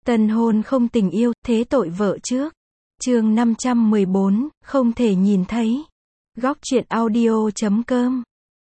Tân hôn không tình yêu, thế tội vợ trước. Chương 514, không thể nhìn thấy. Góc truyện audio.com.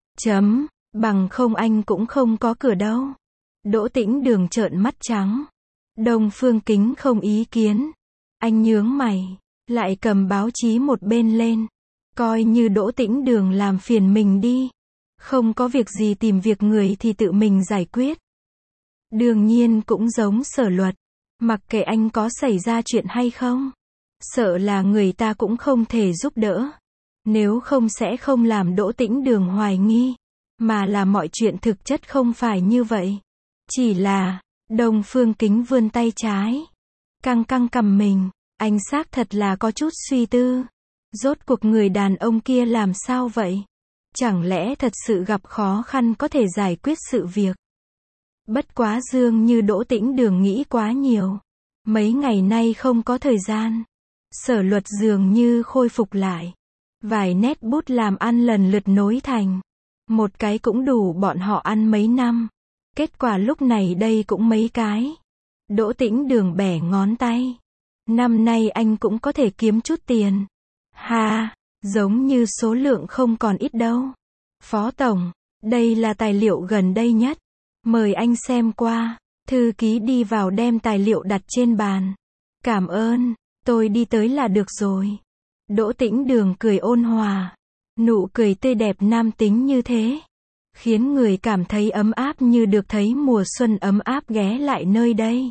Bằng không anh cũng không có cửa đâu. Đỗ Tĩnh Đường trợn mắt trắng. Đông Phương Kính không ý kiến. Anh nhướng mày, lại cầm báo chí một bên lên. Coi như Đỗ Tĩnh Đường làm phiền mình đi. Không có việc gì tìm việc người thì tự mình giải quyết. Đương nhiên cũng giống Sở Luật. Mặc kệ anh có xảy ra chuyện hay không. Sợ là người ta cũng không thể giúp đỡ. Nếu không sẽ không làm Đỗ Tĩnh Đường hoài nghi. Mà là mọi chuyện thực chất không phải như vậy. Chỉ là, Đông Phương Kính vươn tay trái. Căng căng cầm mình. Anh xác thật là có chút suy tư. Rốt cuộc người đàn ông kia làm sao vậy? Chẳng lẽ thật sự gặp khó khăn có thể giải quyết sự việc? Bất quá dường như Đỗ Tĩnh Đường nghĩ quá nhiều. Mấy ngày nay không có thời gian. Sở Luật dường như khôi phục lại. Vài nét bút làm ăn lần lượt nối thành. Một cái cũng đủ bọn họ ăn mấy năm. Kết quả lúc này đây cũng mấy cái. Đỗ Tĩnh Đường bẻ ngón tay. Năm nay anh cũng có thể kiếm chút tiền. Ha, giống như số lượng không còn ít đâu. Phó Tổng, đây là tài liệu gần đây nhất. Mời anh xem qua. Thư ký đi vào đem tài liệu đặt trên bàn. Cảm ơn, tôi đi tới là được rồi. Đỗ Tĩnh Đường cười ôn hòa. Nụ cười tươi đẹp nam tính như thế. Khiến người cảm thấy ấm áp như được thấy mùa xuân ấm áp ghé lại nơi đây.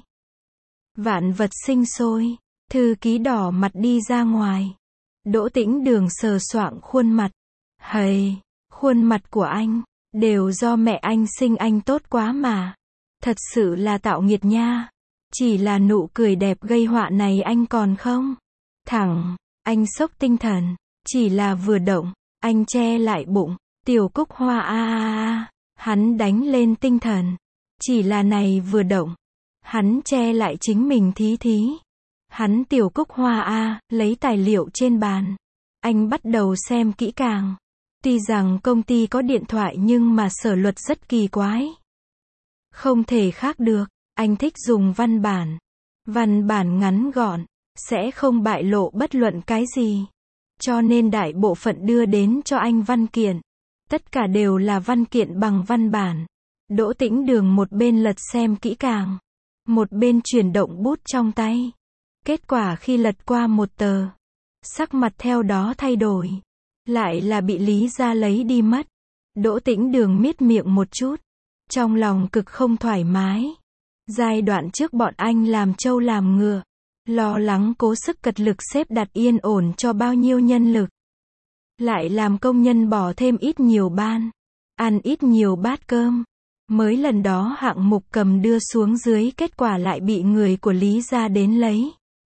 Vạn vật sinh sôi. Thư ký đỏ mặt đi ra ngoài. Đỗ Tĩnh Đường sờ soạng khuôn mặt. Hầy, khuôn mặt của anh, đều do mẹ anh sinh anh tốt quá mà. Thật sự là tạo nghiệt nha. Chỉ là nụ cười đẹp gây họa này anh còn không? Thẳng, anh sốc tinh thần. Chỉ là vừa động, anh che lại bụng. Tiểu Cúc Hoa hắn đánh lên tinh thần. Chỉ là này vừa động, hắn che lại chính mình thí thí. Hắn Tiểu Cúc Hoa lấy tài liệu trên bàn. Anh bắt đầu xem kỹ càng. Tuy rằng công ty có điện thoại nhưng mà Sở Luật rất kỳ quái. Không thể khác được, anh thích dùng văn bản. Văn bản ngắn gọn, sẽ không bại lộ bất luận cái gì. Cho nên đại bộ phận đưa đến cho anh văn kiện. Tất cả đều là văn kiện bằng văn bản. Đỗ Tĩnh Đường một bên lật xem kỹ càng. Một bên chuyển động bút trong tay. Kết quả khi lật qua một tờ. Sắc mặt theo đó thay đổi. Lại là bị Lý Gia lấy đi mất. Đỗ Tĩnh Đường miết miệng một chút. Trong lòng cực không thoải mái. Giai đoạn trước bọn anh làm trâu làm ngựa. Lo lắng cố sức cật lực xếp đặt yên ổn cho bao nhiêu nhân lực. Lại làm công nhân bỏ thêm ít nhiều ban. Ăn ít nhiều bát cơm. Mới lần đó hạng mục cầm đưa xuống dưới kết quả lại bị người của Lý Gia đến lấy.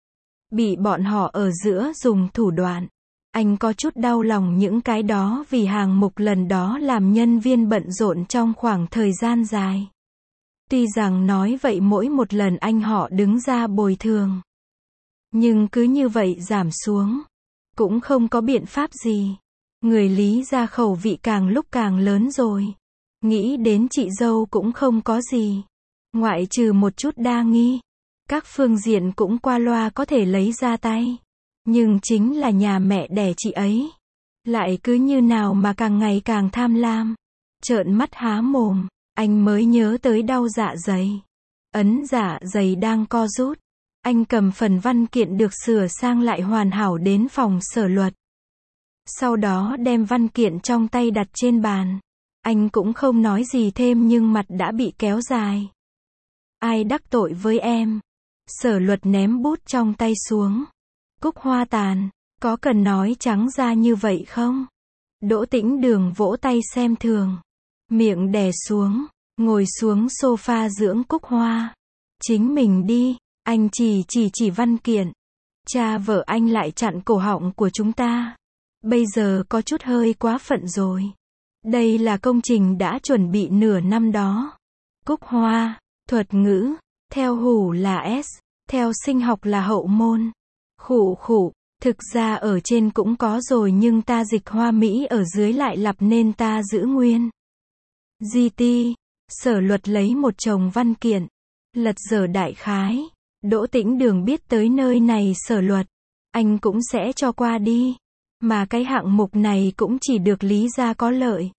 Bị bọn họ ở giữa dùng thủ đoạn. Anh có chút đau lòng những cái đó vì hàng mục lần đó làm nhân viên bận rộn trong khoảng thời gian dài. Tuy rằng nói vậy mỗi một lần anh họ đứng ra bồi thường. Nhưng cứ như vậy giảm xuống. Cũng không có biện pháp gì. Người Lý Gia khẩu vị càng lúc càng lớn rồi. Nghĩ đến chị dâu cũng không có gì. Ngoại trừ một chút đa nghi. Các phương diện cũng qua loa có thể lấy ra tay. Nhưng chính là nhà mẹ đẻ chị ấy. Lại cứ như nào mà càng ngày càng tham lam. Trợn mắt há mồm. Anh mới nhớ tới đau dạ dày. Ấn dạ dày đang co rút. Anh cầm phần văn kiện được sửa sang lại hoàn hảo đến phòng Sở Luật. Sau đó đem văn kiện trong tay đặt trên bàn. Anh cũng không nói gì thêm nhưng mặt đã bị kéo dài. Ai đắc tội với em? Sở Luật ném bút trong tay xuống. Cúc Hoa tàn, có cần nói trắng ra như vậy không? Đỗ Tĩnh Đường vỗ tay xem thường. Miệng đè xuống, ngồi xuống sofa dưỡng Cúc Hoa. Chính mình đi, anh chỉ văn kiện. Cha vợ anh lại chặn cổ họng của chúng ta. Bây giờ có chút hơi quá phận rồi. Đây là công trình đã chuẩn bị nửa năm đó. Cúc Hoa, thuật ngữ, theo hủ là S, theo sinh học là hậu môn. Khụ, thực ra ở trên cũng có rồi nhưng ta dịch hoa mỹ ở dưới lại lặp nên ta giữ nguyên. GT, Sở Luật lấy một chồng văn kiện. Lật dở đại khái. Đỗ Tĩnh Đường biết tới nơi này Sở Luật, anh cũng sẽ cho qua đi. Mà cái hạng mục này cũng chỉ được Lý gia có lợi.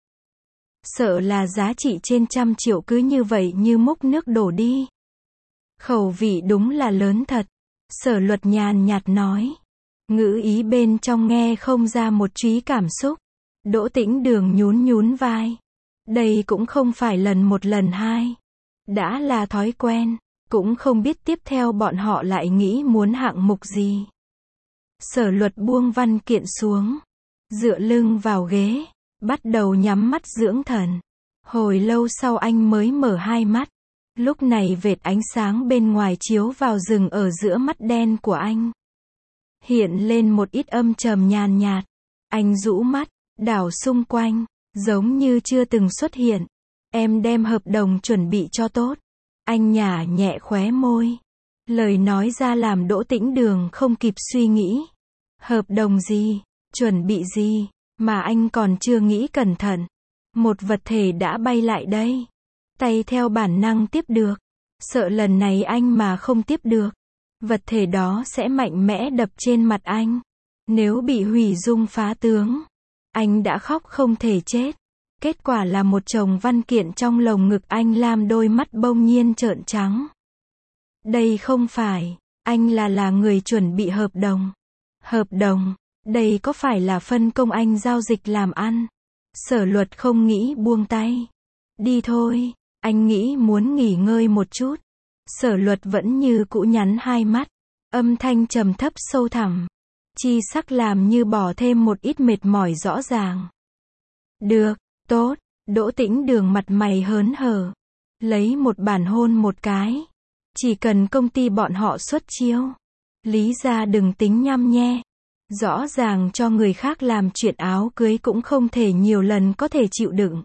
Sợ là giá trị trên 100 triệu cứ như vậy như múc nước đổ đi. Khẩu vị đúng là lớn thật. Sở Luật nhàn nhạt nói. Ngữ ý bên trong nghe không ra một trí cảm xúc. Đỗ Tĩnh Đường nhún nhún vai. Đây cũng không phải lần một lần hai. Đã là thói quen. Cũng không biết tiếp theo bọn họ lại nghĩ muốn hạng mục gì. Sở Luật buông văn kiện xuống. Dựa lưng vào ghế. Bắt đầu nhắm mắt dưỡng thần. Hồi lâu sau anh mới mở hai mắt. Lúc này vệt ánh sáng bên ngoài chiếu vào rừng ở giữa mắt đen của anh. Hiện lên một ít âm trầm nhàn nhạt. Anh rũ mắt, đảo xung quanh, giống như chưa từng xuất hiện. Em đem hợp đồng chuẩn bị cho tốt. Anh nhả nhẹ khóe môi. Lời nói ra làm Đỗ Tĩnh Đường không kịp suy nghĩ. Hợp đồng gì? Chuẩn bị gì? Mà anh còn chưa nghĩ cẩn thận. Một vật thể đã bay lại đây. Tay theo bản năng tiếp được. Sợ lần này anh mà không tiếp được. Vật thể đó sẽ mạnh mẽ đập trên mặt anh. Nếu bị hủy dung phá tướng. Anh đã khóc không thể chết. Kết quả là một chồng văn kiện trong lồng ngực anh làm đôi mắt bỗng nhiên trợn trắng. Đây không phải. Anh là người chuẩn bị hợp đồng. Hợp đồng. Đây có phải là phân công anh giao dịch làm ăn? Sở Luật không nghĩ buông tay. Đi thôi. Anh nghĩ muốn nghỉ ngơi một chút. Sở Luật vẫn như cũ nhắn hai mắt. Âm thanh trầm thấp sâu thẳm. Chi sắc làm như bỏ thêm một ít mệt mỏi rõ ràng. Được, tốt. Đỗ Tĩnh Đường mặt mày hớn hở. Lấy một bản hôn một cái. Chỉ cần công ty bọn họ xuất chiêu. Lý gia đừng tính nhăm nhe. Rõ ràng cho người khác làm chuyện áo cưới cũng không thể nhiều lần có thể chịu đựng.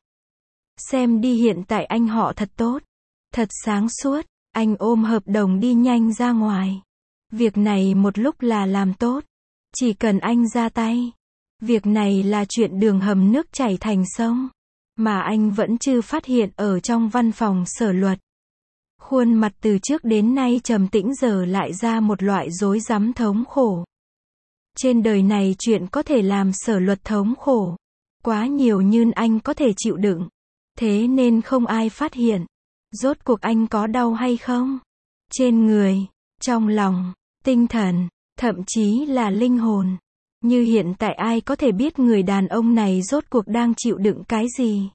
Xem đi hiện tại anh họ thật tốt. Thật sáng suốt. Anh ôm hợp đồng đi nhanh ra ngoài. Việc này một lúc là làm tốt. Chỉ cần anh ra tay. Việc này là chuyện đường hầm nước chảy thành sông. Mà anh vẫn chưa phát hiện ở trong văn phòng Sở Luật. Khuôn mặt từ trước đến nay trầm tĩnh giờ lại ra một loại rối rắm thống khổ. Trên đời này chuyện có thể làm Sở Luật thống khổ. Quá nhiều như anh có thể chịu đựng. Thế nên không ai phát hiện. Rốt cuộc anh có đau hay không? Trên người, trong lòng, tinh thần, thậm chí là linh hồn. Như hiện tại ai có thể biết người đàn ông này rốt cuộc đang chịu đựng cái gì?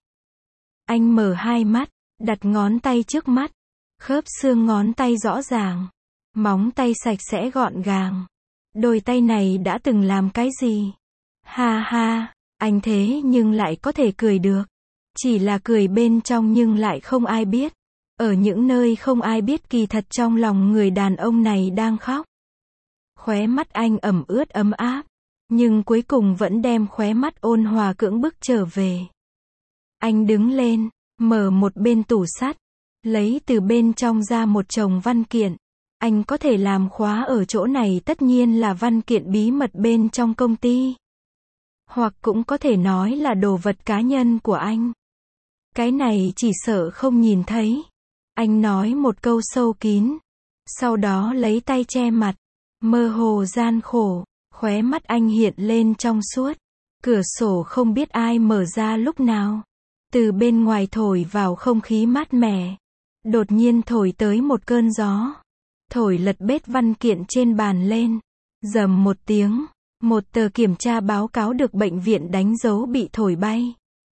Anh mở hai mắt, đặt ngón tay trước mắt. Khớp xương ngón tay rõ ràng. Móng tay sạch sẽ gọn gàng. Đôi tay này đã từng làm cái gì? Ha ha, anh thế nhưng lại có thể cười được. Chỉ là cười bên trong nhưng lại không ai biết. Ở những nơi không ai biết kỳ thật trong lòng người đàn ông này đang khóc. Khóe mắt anh ẩm ướt ấm áp. Nhưng cuối cùng vẫn đem khóe mắt ôn hòa cưỡng bức trở về. Anh đứng lên, mở một bên tủ sắt. Lấy từ bên trong ra một chồng văn kiện. Anh có thể làm khóa ở chỗ này tất nhiên là văn kiện bí mật bên trong công ty. Hoặc cũng có thể nói là đồ vật cá nhân của anh. Cái này chỉ sợ không nhìn thấy. Anh nói một câu sâu kín. Sau đó lấy tay che mặt. Mơ hồ gian khổ. Khóe mắt anh hiện lên trong suốt. Cửa sổ không biết ai mở ra lúc nào. Từ bên ngoài thổi vào không khí mát mẻ. Đột nhiên thổi tới một cơn gió. Thổi lật bết văn kiện trên bàn lên. Rầm một tiếng. Một tờ kiểm tra báo cáo được bệnh viện đánh dấu bị thổi bay.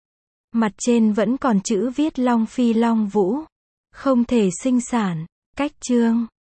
Mặt trên vẫn còn chữ viết Long Phi Long Vũ. Không thể sinh sản. Cách chương.